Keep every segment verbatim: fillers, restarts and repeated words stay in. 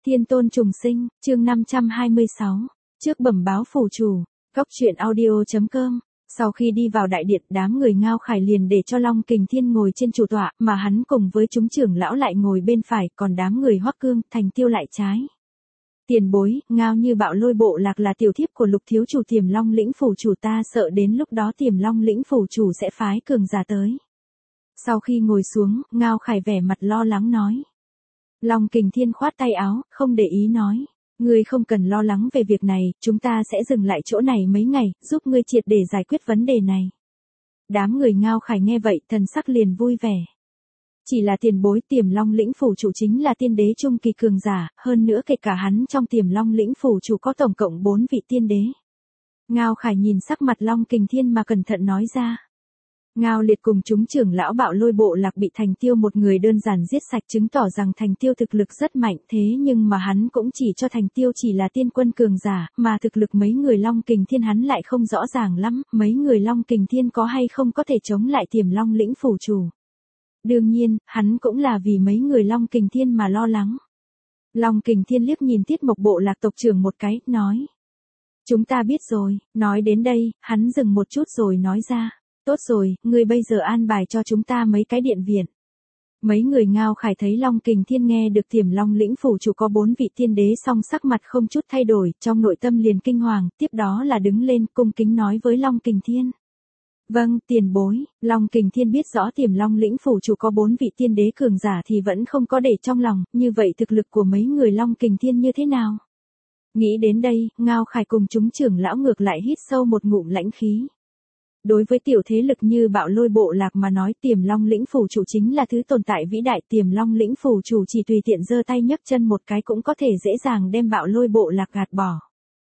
Thiên tôn trùng sinh, chương năm trăm hai mươi sáu. Trước bẩm báo phủ chủ, góc truyện audio chấm com. Sau khi đi vào đại điện, đám người Ngao Khải liền để cho Long Kình Thiên ngồi trên chủ tọa, mà hắn cùng với chúng trưởng lão lại ngồi bên phải, còn đám người Hoắc Cương, Thành Tiêu lại trái. Tiền bối, Ngao Như Bạo Lôi bộ lạc là tiểu thiếp của Lục thiếu chủ Tiềm Long lĩnh phủ chủ, ta sợ đến lúc đó Tiềm Long lĩnh phủ chủ sẽ phái cường giả tới. Sau khi ngồi xuống, Ngao Khải vẻ mặt lo lắng nói. Long Kình Thiên khoát tay áo, không để ý nói. Ngươi không cần lo lắng về việc này, chúng ta sẽ dừng lại chỗ này mấy ngày, giúp ngươi triệt để giải quyết vấn đề này. Đám người Ngao Khải nghe vậy, thần sắc liền vui vẻ. Chỉ là tiền bối, Tiềm Long lĩnh phủ chủ chính là tiên đế trung kỳ cường giả, hơn nữa kể cả hắn trong Tiềm Long lĩnh phủ chủ có tổng cộng bốn vị tiên đế. Ngao Khải nhìn sắc mặt Long Kình Thiên mà cẩn thận nói ra. Ngao Liệt cùng chúng trưởng lão Bạo Lôi bộ lạc bị Thành Tiêu một người đơn giản giết sạch, chứng tỏ rằng Thành Tiêu thực lực rất mạnh, thế nhưng mà hắn cũng chỉ cho Thành Tiêu chỉ là tiên quân cường giả, mà thực lực mấy người Long Kình Thiên hắn lại không rõ ràng lắm, mấy người Long Kình Thiên có hay không có thể chống lại Tiềm Long lĩnh phủ chủ. Đương nhiên, hắn cũng là vì mấy người Long Kình Thiên mà lo lắng. Long Kình Thiên liếc nhìn Tiết Mộc bộ lạc tộc trưởng một cái, nói. Chúng ta biết rồi, nói đến đây, hắn dừng một chút rồi nói ra. Tốt rồi, ngươi bây giờ an bài cho chúng ta mấy cái điện viện. Mấy người Ngao Khải thấy Long Kình Thiên nghe được Tiềm Long lĩnh phủ chủ có bốn vị tiên đế, song sắc mặt không chút thay đổi, trong nội tâm liền kinh hoàng, tiếp đó là đứng lên cung kính nói với Long Kình Thiên. Vâng, tiền bối. Long Kình Thiên biết rõ Tiềm Long lĩnh phủ chủ có bốn vị tiên đế cường giả thì vẫn không có để trong lòng, như vậy thực lực của mấy người Long Kình Thiên như thế nào? Nghĩ đến đây, Ngao Khải cùng chúng trưởng lão ngược lại hít sâu một ngụm lãnh khí. Đối với tiểu thế lực như Bạo Lôi bộ lạc mà nói, Tiềm Long lĩnh phủ chủ chính là thứ tồn tại vĩ đại, Tiềm Long lĩnh phủ chủ chỉ tùy tiện giơ tay nhấc chân một cái cũng có thể dễ dàng đem Bạo Lôi bộ lạc gạt bỏ.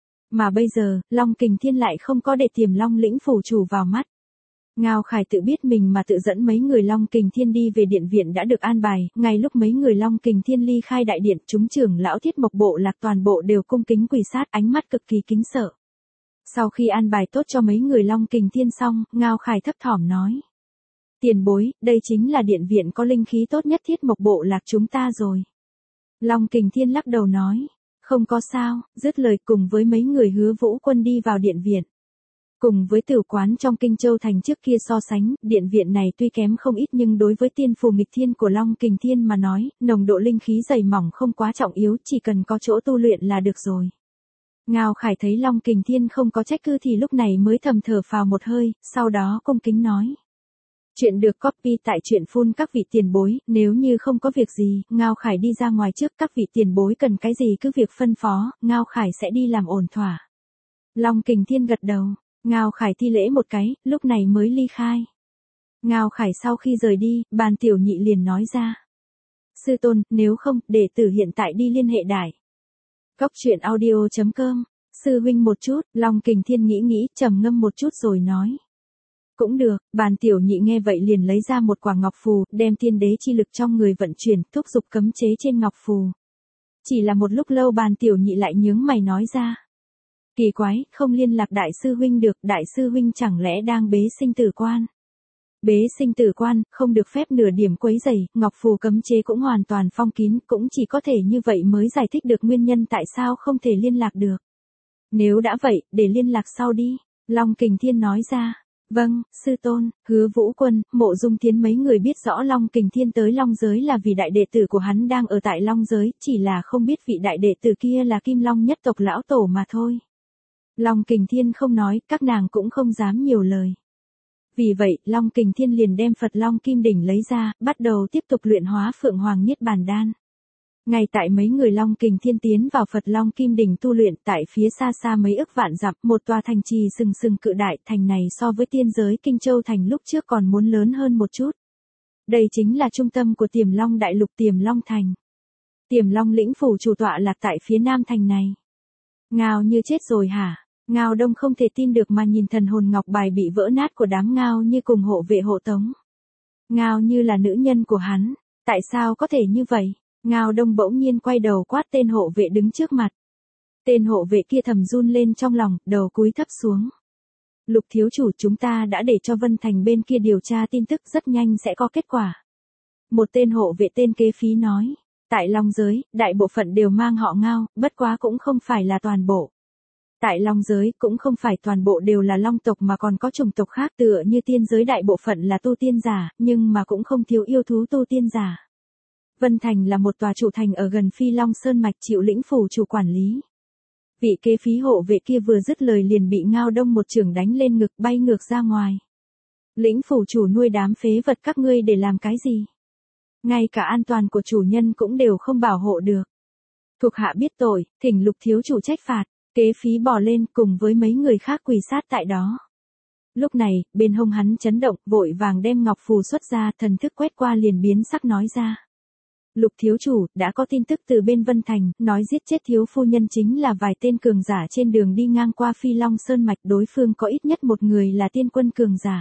Mà bây giờ, Long Kình Thiên lại không có để Tiềm Long lĩnh phủ chủ vào mắt. Ngao Khải tự biết mình mà tự dẫn mấy người Long Kình Thiên đi về điện viện đã được an bài, ngay lúc mấy người Long Kình Thiên ly khai đại điện, chúng trưởng lão Thiết Mộc bộ lạc toàn bộ đều cung kính quỳ sát, ánh mắt cực kỳ kính sợ. Sau khi an bài tốt cho mấy người Long Kình Thiên xong, Ngao Khải thấp thỏm nói. Tiền bối, đây chính là điện viện có linh khí tốt nhất Thiết Mộc bộ lạc chúng ta rồi. Long Kình Thiên lắc đầu nói. Không có sao, dứt lời cùng với mấy người Hứa Vũ Quân đi vào điện viện. Cùng với tử quán trong Kinh Châu thành trước kia so sánh, điện viện này tuy kém không ít nhưng đối với tiên phù nghịch thiên của Long Kình Thiên mà nói, nồng độ linh khí dày mỏng không quá trọng yếu, chỉ cần có chỗ tu luyện là được rồi. Ngao Khải thấy Long Kình Thiên không có trách cứ thì lúc này mới thầm thở phào một hơi, sau đó cung kính nói. Chuyện được copy tại truyện phun các vị tiền bối, nếu như không có việc gì, Ngao Khải đi ra ngoài trước, các vị tiền bối cần cái gì cứ việc phân phó, Ngao Khải sẽ đi làm ổn thỏa. Long Kình Thiên gật đầu, Ngao Khải thi lễ một cái, lúc này mới ly khai. Ngao Khải sau khi rời đi, Bàn Tiểu Nhị liền nói ra. Sư tôn, nếu không, đệ tử hiện tại đi liên hệ đại. Góc truyện audio chấm com. Sư huynh một chút, Long Kình Thiên nghĩ nghĩ, trầm ngâm một chút rồi nói. Cũng được, Bàn Tiểu Nhị nghe vậy liền lấy ra một quả ngọc phù, đem tiên đế chi lực trong người vận chuyển, thúc giục cấm chế trên ngọc phù. Chỉ là một lúc lâu Bàn Tiểu Nhị lại nhướng mày nói ra. Kỳ quái, không liên lạc đại sư huynh được, đại sư huynh chẳng lẽ đang bế sinh tử quan. Bế sinh tử quan, không được phép nửa điểm quấy rầy, ngọc phù cấm chế cũng hoàn toàn phong kín, cũng chỉ có thể như vậy mới giải thích được nguyên nhân tại sao không thể liên lạc được. Nếu đã vậy, để liên lạc sau đi, Long Kình Thiên nói ra. Vâng, sư tôn. Hứa Vũ Quân, Mộ Dung Tiến mấy người biết rõ Long Kình Thiên tới Long giới là vì đại đệ tử của hắn đang ở tại Long giới, chỉ là không biết vị đại đệ tử kia là Kim Long nhất tộc lão tổ mà thôi. Long Kình Thiên không nói, các nàng cũng không dám nhiều lời. Vì vậy, Long Kình Thiên liền đem Phật Long Kim Đỉnh lấy ra, bắt đầu tiếp tục luyện hóa Phượng Hoàng Niết Bàn Đan. Ngay tại mấy người Long Kình Thiên tiến vào Phật Long Kim Đỉnh tu luyện, tại phía xa xa mấy ức vạn dặm, một tòa thành trì sừng sừng cự đại, thành này so với tiên giới Kinh Châu thành lúc trước còn muốn lớn hơn một chút. Đây chính là trung tâm của Tiềm Long đại lục Tiềm Long thành. Tiềm Long lĩnh phủ chủ tọa lạc tại phía nam thành này. Ngao Như chết rồi hả? Ngao Đông không thể tin được mà nhìn thần hồn ngọc bài bị vỡ nát của đám Ngao Như cùng hộ vệ hộ tống. Ngao Như là nữ nhân của hắn, tại sao có thể như vậy? Ngao Đông bỗng nhiên quay đầu quát tên hộ vệ đứng trước mặt. Tên hộ vệ kia thầm run lên trong lòng, đầu cúi thấp xuống. Lục thiếu chủ, chúng ta đã để cho Vân Thành bên kia điều tra tin tức, rất nhanh sẽ có kết quả. Một tên hộ vệ tên Kế Phí nói. Tại Long giới, đại bộ phận đều mang họ Ngao, bất quá cũng không phải là toàn bộ. Tại Long giới, cũng không phải toàn bộ đều là Long tộc mà còn có chủng tộc khác tựa như tiên giới đại bộ phận là tu tiên giả, nhưng mà cũng không thiếu yêu thú tu tiên giả. Vân Thành là một tòa trụ thành ở gần Phi Long Sơn Mạch chịu lĩnh phủ chủ quản lý. Vị kế phí hộ vệ kia vừa dứt lời liền bị Ngao Đông một chưởng đánh lên ngực bay ngược ra ngoài. Lĩnh phủ chủ nuôi đám phế vật các ngươi để làm cái gì? Ngay cả an toàn của chủ nhân cũng đều không bảo hộ được. Thuộc hạ biết tội, thỉnh Lục thiếu chủ trách phạt. Kế phí bò lên cùng với mấy người khác quỳ sát tại đó. Lúc này, bên hông hắn chấn động, vội vàng đem ngọc phù xuất ra, thần thức quét qua liền biến sắc nói ra. Lục thiếu chủ, đã có tin tức từ bên Vân Thành, nói giết chết thiếu phu nhân chính là vài tên cường giả trên đường đi ngang qua Phi Long Sơn Mạch, đối phương có ít nhất một người là tiên quân cường giả.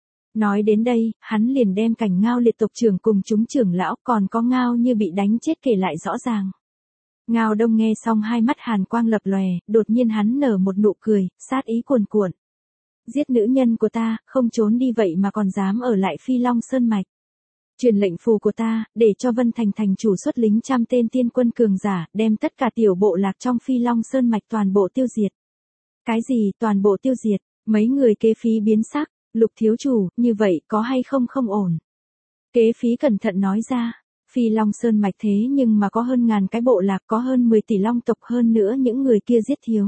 Nói đến đây, hắn liền đem cảnh Ngao liệt tộc trưởng cùng chúng trưởng lão còn có Ngao như bị đánh chết kể lại rõ ràng. Ngao Đông nghe xong hai mắt hàn quang lập lòe, đột nhiên hắn nở một nụ cười, sát ý cuồn cuộn. Giết nữ nhân của ta, không trốn đi vậy mà còn dám ở lại Phi Long Sơn Mạch. Truyền lệnh phù của ta, để cho Vân Thành thành chủ xuất lính trăm tên tiên quân cường giả, đem tất cả tiểu bộ lạc trong Phi Long Sơn Mạch toàn bộ tiêu diệt. Cái gì toàn bộ tiêu diệt, mấy người kế phí biến sắc, Lục thiếu chủ, như vậy có hay không không ổn. Kế phí cẩn thận nói ra. Phi Long Sơn Mạch thế nhưng mà có hơn ngàn cái bộ lạc, có hơn mười tỷ long tộc, hơn nữa những người kia giết thiếu.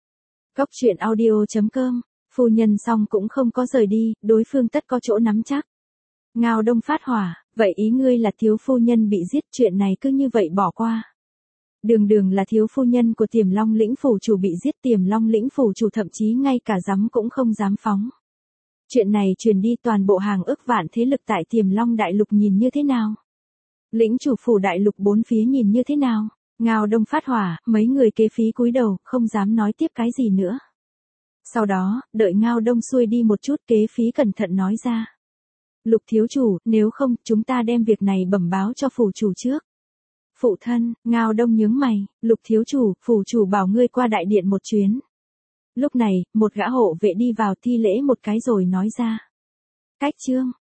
Cốc truyện audio chấm com, phu nhân xong cũng không có rời đi, đối phương tất có chỗ nắm chắc. Ngao Đông phát hỏa, vậy ý ngươi là thiếu phu nhân bị giết, chuyện này cứ như vậy bỏ qua. Đường đường là thiếu phu nhân của Tiềm Long lĩnh phủ chủ bị giết, Tiềm Long lĩnh phủ chủ thậm chí ngay cả dám cũng không dám phóng. Chuyện này truyền đi toàn bộ hàng ức vạn thế lực tại Tiềm Long đại lục nhìn như thế nào? Lĩnh chủ phủ đại lục bốn phía nhìn như thế nào? Ngao Đông phát hỏa, mấy người kế phí cúi đầu, không dám nói tiếp cái gì nữa. Sau đó, đợi Ngao Đông xuôi đi một chút, kế phí cẩn thận nói ra. Lục thiếu chủ, nếu không, chúng ta đem việc này bẩm báo cho phủ chủ trước. Phụ thân, Ngao Đông nhướng mày, Lục thiếu chủ, phủ chủ bảo ngươi qua đại điện một chuyến. Lúc này, một gã hộ vệ đi vào thi lễ một cái rồi nói ra. Cách chương.